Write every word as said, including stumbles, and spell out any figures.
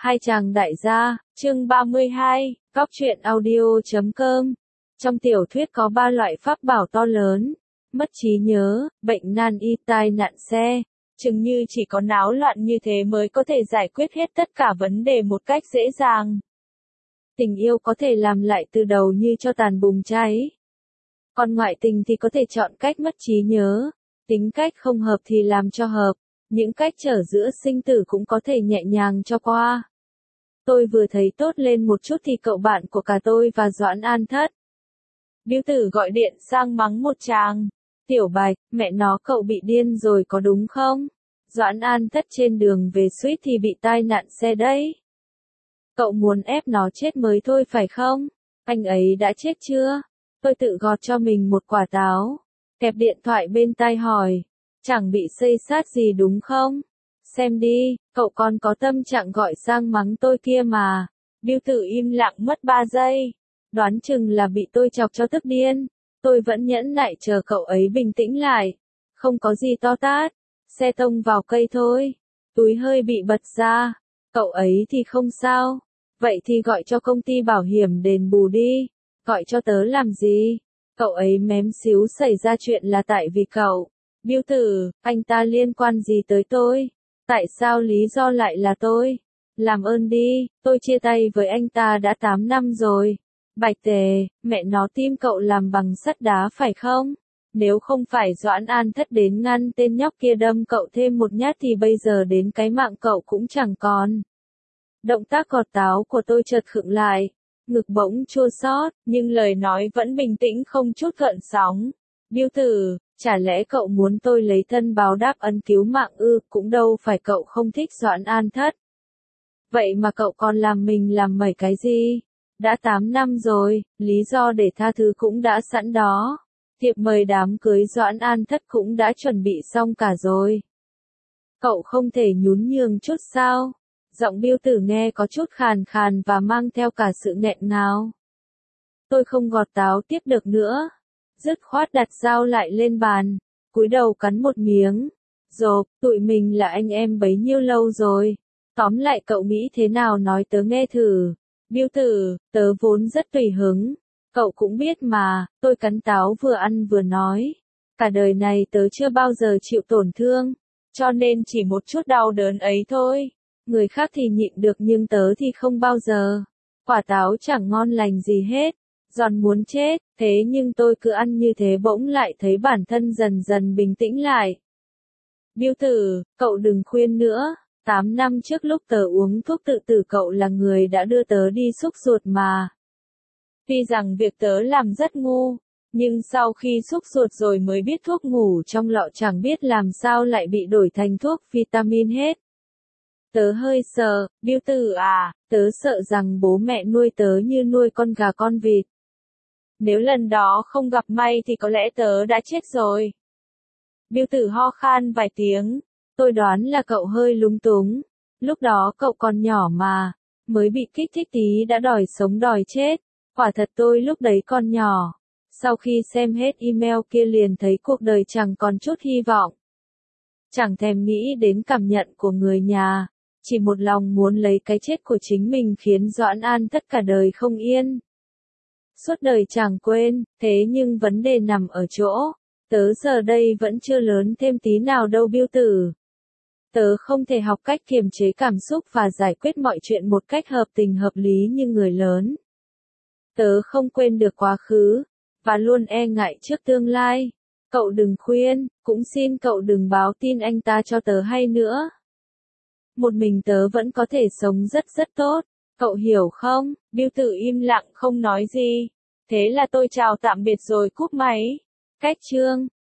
Hai chàng đại gia, chương ba mươi hai, góc truyện audio.com. Trong tiểu thuyết có ba loại pháp bảo to lớn, mất trí nhớ, bệnh nan y, tai nạn xe. Chừng như chỉ có náo loạn như thế mới có thể giải quyết hết tất cả vấn đề một cách dễ dàng. Tình yêu có thể làm lại từ đầu như cho tàn bùng cháy. Còn ngoại tình thì có thể chọn cách mất trí nhớ, tính cách không hợp thì làm cho hợp. Những cách trở giữa sinh tử cũng có thể nhẹ nhàng cho qua. Tôi vừa thấy tốt lên một chút thì cậu bạn của cả tôi và Doãn An Thất. Biêu tử gọi điện sang mắng một chàng. Tiểu Bạch, mẹ nó cậu bị điên rồi có đúng không? Doãn An Thất trên đường về suýt thì bị tai nạn xe đấy. Cậu muốn ép nó chết mới thôi phải không? Anh ấy đã chết chưa? Tôi tự gọt cho mình một quả táo. Kẹp điện thoại bên tai hỏi. Chẳng bị xây sát gì đúng không? Xem đi, cậu còn có tâm trạng gọi sang mắng tôi kia mà. Biêu tử im lặng mất ba giây. Đoán chừng là bị tôi chọc cho tức điên. Tôi vẫn nhẫn nại chờ cậu ấy bình tĩnh lại. Không có gì to tát. Xe tông vào cây thôi. Túi hơi bị bật ra. Cậu ấy thì không sao. Vậy thì gọi cho công ty bảo hiểm đền bù đi. Gọi cho tớ làm gì? Cậu ấy mém xíu xảy ra chuyện là tại vì cậu. Biêu tử, anh ta liên quan gì tới tôi? Tại sao lý do lại là tôi? Làm ơn đi, tôi chia tay với anh ta đã tám năm rồi. Bạch Tề, mẹ nó tim cậu làm bằng sắt đá phải không? Nếu không phải Doãn An Thất đến ngăn tên nhóc kia đâm cậu thêm một nhát thì bây giờ đến cái mạng cậu cũng chẳng còn. Động tác gọt táo của tôi chợt khựng lại, ngực bỗng chua xót, nhưng lời nói vẫn bình tĩnh không chút gợn sóng. Biêu tử, chả lẽ cậu muốn tôi lấy thân báo đáp ân cứu mạng ư? Cũng đâu phải cậu không thích Doãn An Thất. Vậy mà cậu còn làm mình làm mẩy cái gì? Đã tám năm rồi, lý do để tha thứ cũng đã sẵn đó. Thiệp mời đám cưới Doãn An Thất cũng đã chuẩn bị xong cả rồi. Cậu không thể nhún nhường chút sao? Giọng biêu tử nghe có chút khàn khàn và mang theo cả sự nghẹn ngào. Tôi không gọt táo tiếp được nữa. Dứt khoát đặt dao lại lên bàn, cúi đầu cắn một miếng. Dộp, tụi mình là anh em bấy nhiêu lâu rồi. Tóm lại cậu nghĩ thế nào nói tớ nghe thử. Biêu tử, tớ vốn rất tùy hứng. Cậu cũng biết mà, tôi cắn táo vừa ăn vừa nói. Cả đời này tớ chưa bao giờ chịu tổn thương, cho nên chỉ một chút đau đớn ấy thôi. Người khác thì nhịn được nhưng tớ thì không bao giờ. Quả táo chẳng ngon lành gì hết. Giòn muốn chết, thế nhưng tôi cứ ăn như thế bỗng lại thấy bản thân dần dần bình tĩnh lại. Biêu tử, cậu đừng khuyên nữa, tám năm trước lúc tớ uống thuốc tự tử cậu là người đã đưa tớ đi xúc ruột mà. Tuy rằng việc tớ làm rất ngu, nhưng sau khi xúc ruột rồi mới biết thuốc ngủ trong lọ chẳng biết làm sao lại bị đổi thành thuốc vitamin hết. Tớ hơi sợ, Biêu tử à, tớ sợ rằng bố mẹ nuôi tớ như nuôi con gà con vịt. Nếu lần đó không gặp may thì có lẽ tớ đã chết rồi. Biêu tử ho khan vài tiếng. Tôi đoán là cậu hơi lúng túng. Lúc đó cậu còn nhỏ mà. Mới bị kích thích tí đã đòi sống đòi chết. Quả thật tôi lúc đấy còn nhỏ. Sau khi xem hết email kia liền thấy cuộc đời chẳng còn chút hy vọng. Chẳng thèm nghĩ đến cảm nhận của người nhà. Chỉ một lòng muốn lấy cái chết của chính mình khiến Doãn An Thất cả đời không yên. Suốt đời chẳng quên, thế nhưng vấn đề nằm ở chỗ. Tớ giờ đây vẫn chưa lớn thêm tí nào đâu biêu tử. Tớ không thể học cách kiềm chế cảm xúc và giải quyết mọi chuyện một cách hợp tình hợp lý như người lớn. Tớ không quên được quá khứ, và luôn e ngại trước tương lai. Cậu đừng khuyên, cũng xin cậu đừng báo tin anh ta cho tớ hay nữa. Một mình tớ vẫn có thể sống rất rất tốt. Cậu hiểu không? Biêu tử im lặng không nói gì. Thế là tôi chào tạm biệt rồi cúp máy. Cách chương.